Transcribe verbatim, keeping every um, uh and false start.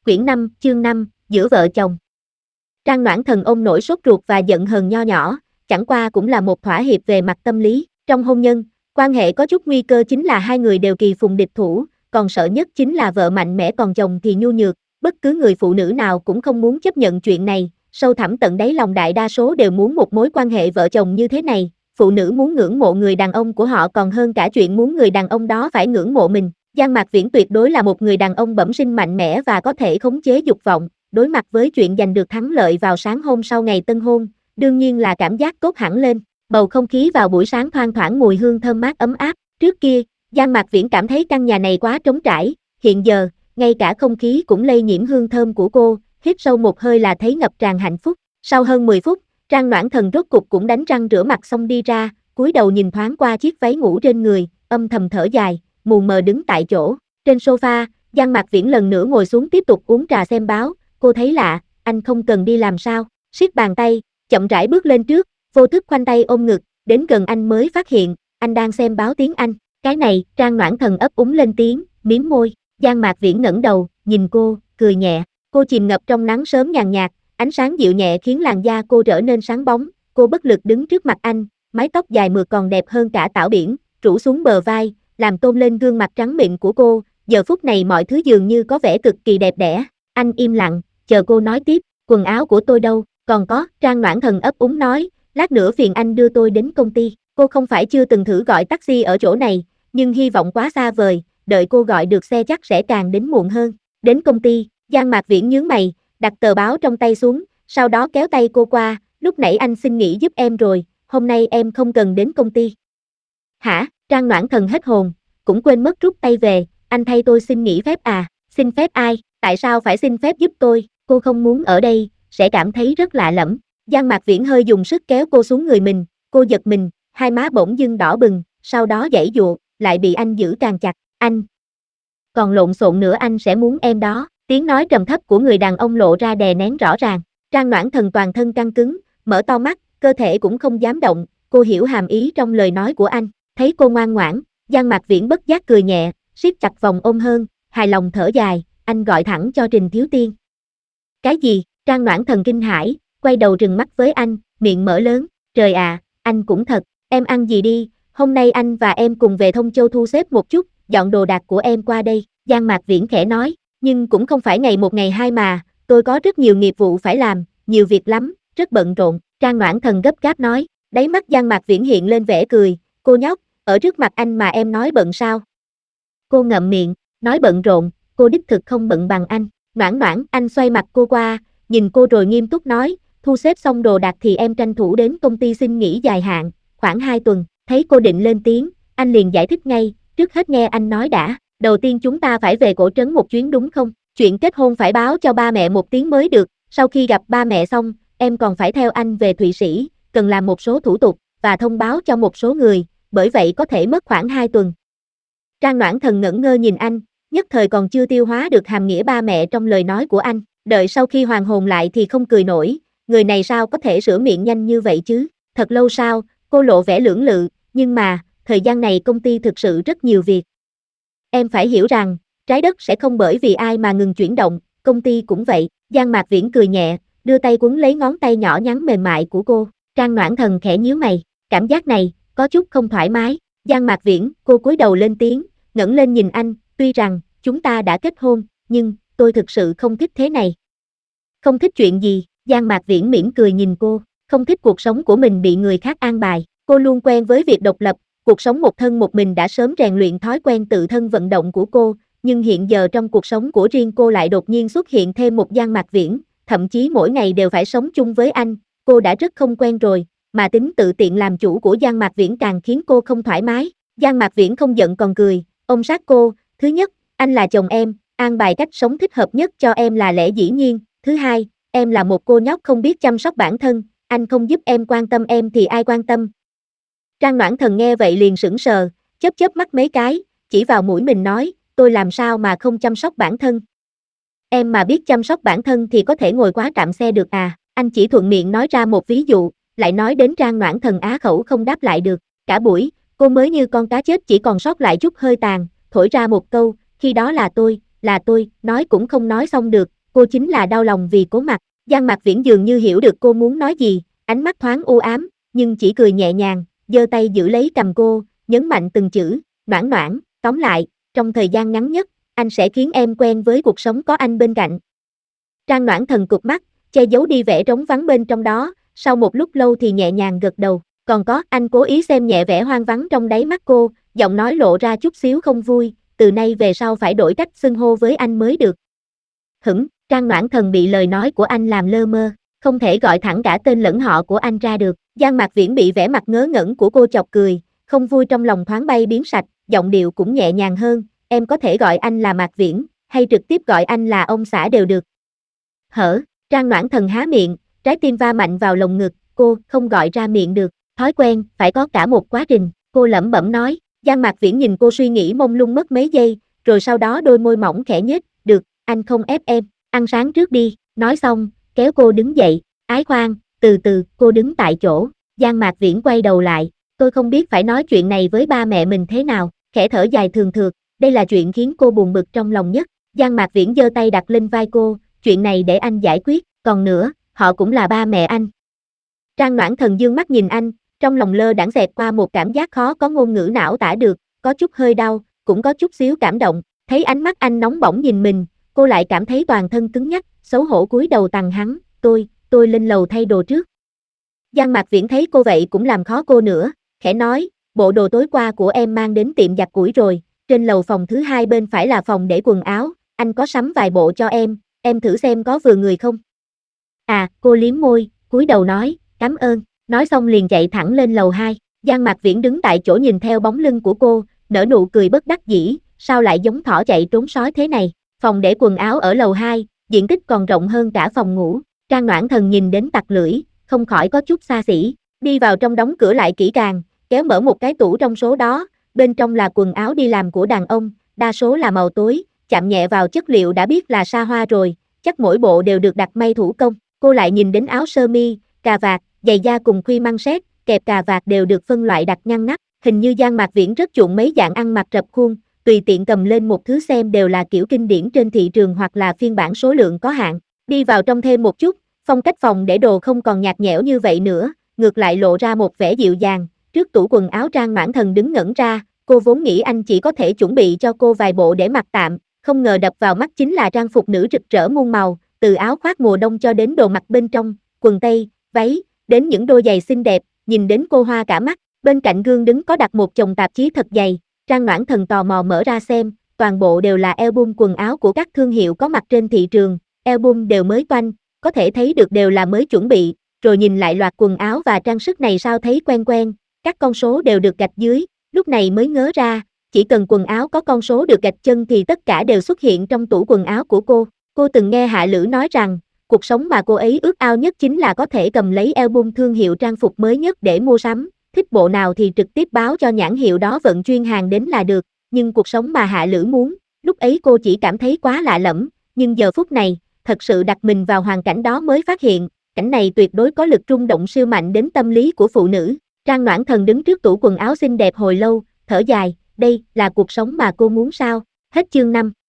Quyển năm, chương năm, giữa vợ chồng. Trang Noãn Thần ôm nỗi sốt ruột và giận hờn nho nhỏ, chẳng qua cũng là một thỏa hiệp về mặt tâm lý. Trong hôn nhân, quan hệ có chút nguy cơ chính là hai người đều kỳ phùng địch thủ, còn sợ nhất chính là vợ mạnh mẽ còn chồng thì nhu nhược. Bất cứ người phụ nữ nào cũng không muốn chấp nhận chuyện này, sâu thẳm tận đáy lòng đại đa số đều muốn một mối quan hệ vợ chồng như thế này. Phụ nữ muốn ngưỡng mộ người đàn ông của họ còn hơn cả chuyện muốn người đàn ông đó phải ngưỡng mộ mình. Giang Mạc Viễn tuyệt đối là một người đàn ông bẩm sinh mạnh mẽ và có thể khống chế dục vọng. Đối mặt với chuyện giành được thắng lợi vào sáng hôm sau ngày tân hôn, đương nhiên là cảm giác tốt hẳn lên. Bầu không khí vào buổi sáng thoang thoảng mùi hương thơm mát ấm áp. Trước kia, Giang Mạc Viễn cảm thấy căn nhà này quá trống trải, hiện giờ, ngay cả không khí cũng lây nhiễm hương thơm của cô, hít sâu một hơi là thấy ngập tràn hạnh phúc. Sau hơn mười phút, Trang Noãn Thần rốt cục cũng đánh răng rửa mặt xong đi ra, cúi đầu nhìn thoáng qua chiếc váy ngủ trên người, âm thầm thở dài, mù mờ đứng tại chỗ. Trên sofa, Giang Mạc Viễn lần nữa ngồi xuống tiếp tục uống trà xem báo. Cô thấy lạ, anh không cần đi làm sao? Siết bàn tay, chậm rãi bước lên trước, vô thức khoanh tay ôm ngực, đến gần anh mới phát hiện, anh đang xem báo tiếng Anh. Cái này, Trang Noãn Thần ấp úng lên tiếng, mím môi. Giang Mạc Viễn ngẩng đầu, nhìn cô, cười nhẹ. Cô chìm ngập trong nắng sớm nhàn nhạt, ánh sáng dịu nhẹ khiến làn da cô trở nên sáng bóng. Cô bất lực đứng trước mặt anh, mái tóc dài mượt còn đẹp hơn cả tảo biển, rủ xuống bờ vai, làm tôn lên gương mặt trắng mịn của cô. Giờ phút này mọi thứ dường như có vẻ cực kỳ đẹp đẽ. Anh im lặng, chờ cô nói tiếp. Quần áo của tôi đâu? Còn có, Trang Noãn Thần ấp úng nói, lát nữa phiền anh đưa tôi đến công ty. Cô không phải chưa từng thử gọi taxi ở chỗ này, nhưng hy vọng quá xa vời, đợi cô gọi được xe chắc sẽ càng đến muộn hơn. Đến công ty, Giang Mạc Viễn nhướng mày, đặt tờ báo trong tay xuống, sau đó kéo tay cô qua, lúc nãy anh xin nghỉ giúp em rồi, hôm nay em không cần đến công ty. Hả? Trang Noãn Thần hết hồn, cũng quên mất rút tay về, anh thay tôi xin nghỉ phép à? Xin phép ai? Tại sao phải xin phép giúp tôi? Cô không muốn ở đây, sẽ cảm thấy rất lạ lẫm. Giang Mạc Viễn hơi dùng sức kéo cô xuống người mình, cô giật mình, hai má bỗng dưng đỏ bừng, sau đó giãy giụa, lại bị anh giữ càng chặt. Anh còn lộn xộn nữa, anh sẽ muốn em đó. Tiếng nói trầm thấp của người đàn ông lộ ra đè nén rõ ràng. Trang Noãn Thần toàn thân căng cứng, mở to mắt, cơ thể cũng không dám động. Cô hiểu hàm ý trong lời nói của anh. Thấy cô ngoan ngoãn, Giang Mạc Viễn bất giác cười nhẹ, siết chặt vòng ôm hơn, hài lòng thở dài. Anh gọi thẳng cho Trình Thiếu Tiên. Cái gì? Trang Noãn Thần kinh hãi, quay đầu trừng mắt với anh, miệng mở lớn. Trời à, anh cũng thật. Em ăn gì đi, hôm nay anh và em cùng về Thông Châu thu xếp một chút, dọn đồ đạc của em qua đây. Giang Mạc Viễn khẽ nói, nhưng cũng không phải ngày một ngày hai mà, tôi có rất nhiều nghiệp vụ phải làm, nhiều việc lắm, rất bận rộn. Trang Noãn Thần gấp gáp nói, đáy mắt Giang Mạc Viễn hiện lên vẻ cười, cô nhóc, ở trước mặt anh mà em nói bận sao? Cô ngậm miệng, nói bận rộn, cô đích thực không bận bằng anh. Noãn Noãn, anh xoay mặt cô qua, nhìn cô rồi nghiêm túc nói, thu xếp xong đồ đạc thì em tranh thủ đến công ty xin nghỉ dài hạn, khoảng hai tuần. Thấy cô định lên tiếng, anh liền giải thích ngay, trước hết nghe anh nói đã. Đầu tiên chúng ta phải về cổ trấn một chuyến đúng không? Chuyện kết hôn phải báo cho ba mẹ một tiếng mới được, sau khi gặp ba mẹ xong, em còn phải theo anh về Thụy Sĩ, cần làm một số thủ tục, và thông báo cho một số người, bởi vậy có thể mất khoảng hai tuần. Trang Noãn Thần ngẩn ngơ nhìn anh, nhất thời còn chưa tiêu hóa được hàm nghĩa ba mẹ trong lời nói của anh, đợi sau khi hoàn hồn lại thì không cười nổi, người này sao có thể sửa miệng nhanh như vậy chứ? Thật lâu sau, cô lộ vẻ lưỡng lự, nhưng mà, thời gian này công ty thực sự rất nhiều việc. Em phải hiểu rằng, trái đất sẽ không bởi vì ai mà ngừng chuyển động, công ty cũng vậy. Giang Mạc Viễn cười nhẹ, đưa tay quấn lấy ngón tay nhỏ nhắn mềm mại của cô. Trang Noãn Thần khẽ nhíu mày, cảm giác này, có chút không thoải mái. Giang Mạc Viễn, cô cúi đầu lên tiếng, ngẩng lên nhìn anh, tuy rằng, chúng ta đã kết hôn, nhưng, tôi thực sự không thích thế này. Không thích chuyện gì? Giang Mạc Viễn mỉm cười nhìn cô, không thích cuộc sống của mình bị người khác an bài. Cô luôn quen với việc độc lập, cuộc sống một thân một mình đã sớm rèn luyện thói quen tự thân vận động của cô, nhưng hiện giờ trong cuộc sống của riêng cô lại đột nhiên xuất hiện thêm một Giang Mạc Viễn, thậm chí mỗi ngày đều phải sống chung với anh, cô đã rất không quen rồi, mà tính tự tiện làm chủ của Giang Mạc Viễn càng khiến cô không thoải mái. Giang Mạc Viễn không giận còn cười, ôm sát cô, thứ nhất, anh là chồng em, an bài cách sống thích hợp nhất cho em là lẽ dĩ nhiên, thứ hai, em là một cô nhóc không biết chăm sóc bản thân, anh không giúp em quan tâm em thì ai quan tâm. Trang Noãn Thần nghe vậy liền sững sờ, chớp chớp mắt mấy cái, chỉ vào mũi mình nói, tôi làm sao mà không chăm sóc bản thân? Em mà biết chăm sóc bản thân thì có thể ngồi quá trạm xe được à? Anh chỉ thuận miệng nói ra một ví dụ, lại nói đến Trang Noãn Thần á khẩu không đáp lại được. Cả buổi, cô mới như con cá chết chỉ còn sót lại chút hơi tàn, thổi ra một câu, khi đó là tôi, là tôi, nói cũng không nói xong được, cô chính là đau lòng vì Cố Mặc. Giang Mạc Viễn dường như hiểu được cô muốn nói gì, ánh mắt thoáng u ám, nhưng chỉ cười nhẹ nhàng, giơ tay giữ lấy cầm cô, nhấn mạnh từng chữ, Noãn Noãn, tóm lại, trong thời gian ngắn nhất, anh sẽ khiến em quen với cuộc sống có anh bên cạnh. Trang Noãn Thần cụp mắt, che giấu đi vẻ trống vắng bên trong đó, sau một lúc lâu thì nhẹ nhàng gật đầu, còn có, anh cố ý xem nhẹ vẻ hoang vắng trong đáy mắt cô, giọng nói lộ ra chút xíu không vui, từ nay về sau phải đổi cách xưng hô với anh mới được. Hửng, Trang Noãn Thần bị lời nói của anh làm lơ mơ, không thể gọi thẳng cả tên lẫn họ của anh ra được. Giang Mạc Viễn bị vẻ mặt ngớ ngẩn của cô chọc cười, không vui trong lòng thoáng bay biến sạch, giọng điệu cũng nhẹ nhàng hơn, em có thể gọi anh là Mạc Viễn, hay trực tiếp gọi anh là ông xã đều được. Hở, Trang Noãn Thần há miệng, trái tim va mạnh vào lồng ngực, cô không gọi ra miệng được, thói quen, phải có cả một quá trình, cô lẩm bẩm nói. Giang Mạc Viễn nhìn cô suy nghĩ mông lung mất mấy giây, rồi sau đó đôi môi mỏng khẽ nhếch, được, anh không ép em, ăn sáng trước đi, nói xong, kéo cô đứng dậy, ái khoan, từ từ, cô đứng tại chỗ, Giang Mạc Viễn quay đầu lại, tôi không biết phải nói chuyện này với ba mẹ mình thế nào, khẽ thở dài thường thượt, đây là chuyện khiến cô buồn bực trong lòng nhất. Giang Mạc Viễn giơ tay đặt lên vai cô, chuyện này để anh giải quyết, còn nữa, họ cũng là ba mẹ anh. Trang Noãn Thần dương mắt nhìn anh, trong lòng lơ đãng xẹt qua một cảm giác khó có ngôn ngữ não tả được, có chút hơi đau, cũng có chút xíu cảm động, thấy ánh mắt anh nóng bỏng nhìn mình, cô lại cảm thấy toàn thân cứng nhắc, xấu hổ cúi đầu tằng hắn, tôi, tôi lên lầu thay đồ trước. Giang Mạc Viễn thấy cô vậy cũng làm khó cô nữa, khẽ nói, bộ đồ tối qua của em mang đến tiệm giặt ủi rồi, trên lầu phòng thứ hai bên phải là phòng để quần áo, anh có sắm vài bộ cho em, em thử xem có vừa người không. À, cô liếm môi, cúi đầu nói, cảm ơn, nói xong liền chạy thẳng lên lầu hai. Giang Mạc Viễn đứng tại chỗ nhìn theo bóng lưng của cô, nở nụ cười bất đắc dĩ, sao lại giống thỏ chạy trốn sói thế này. Phòng để quần áo ở lầu hai, diện tích còn rộng hơn cả phòng ngủ. Trang Noãn Thần nhìn đến tặc lưỡi, không khỏi có chút xa xỉ, đi vào trong đóng cửa lại kỹ càng, kéo mở một cái tủ trong số đó, bên trong là quần áo đi làm của đàn ông, đa số là màu tối, chạm nhẹ vào chất liệu đã biết là sa hoa rồi, chắc mỗi bộ đều được đặt may thủ công. Cô lại nhìn đến áo sơ mi, cà vạt, giày da cùng khuy măng xét, kẹp cà vạt đều được phân loại đặt ngăn nắp, hình như Giang Mạc Viễn rất chuộng mấy dạng ăn mặc rập khuôn, tùy tiện cầm lên một thứ xem đều là kiểu kinh điển trên thị trường hoặc là phiên bản số lượng có hạn. Đi vào trong thêm một chút, phong cách phòng để đồ không còn nhạt nhẽo như vậy nữa, ngược lại lộ ra một vẻ dịu dàng. Trước tủ quần áo Trang Noãn Thần đứng ngẩn ra, cô vốn nghĩ anh chỉ có thể chuẩn bị cho cô vài bộ để mặc tạm, không ngờ đập vào mắt chính là trang phục nữ rực rỡ muôn màu, từ áo khoác mùa đông cho đến đồ mặc bên trong, quần tây, váy, đến những đôi giày xinh đẹp, nhìn đến cô hoa cả mắt. Bên cạnh gương đứng có đặt một chồng tạp chí thật dày, Trang Noãn Thần tò mò mở ra xem, toàn bộ đều là album quần áo của các thương hiệu có mặt trên thị trường, album đều mới toanh, có thể thấy được đều là mới chuẩn bị, rồi nhìn lại loạt quần áo và trang sức này sao thấy quen quen, các con số đều được gạch dưới, lúc này mới ngớ ra, chỉ cần quần áo có con số được gạch chân thì tất cả đều xuất hiện trong tủ quần áo của cô. Cô từng nghe Hạ Lữ nói rằng, cuộc sống mà cô ấy ước ao nhất chính là có thể cầm lấy album thương hiệu trang phục mới nhất để mua sắm, thích bộ nào thì trực tiếp báo cho nhãn hiệu đó vận chuyên hàng đến là được, nhưng cuộc sống mà Hạ Lữ muốn, lúc ấy cô chỉ cảm thấy quá lạ lẫm, nhưng giờ phút này, thật sự đặt mình vào hoàn cảnh đó mới phát hiện, cảnh này tuyệt đối có lực rung động siêu mạnh đến tâm lý của phụ nữ. Trang Noãn Thần đứng trước tủ quần áo xinh đẹp hồi lâu, thở dài, đây là cuộc sống mà cô muốn sao? Hết chương năm.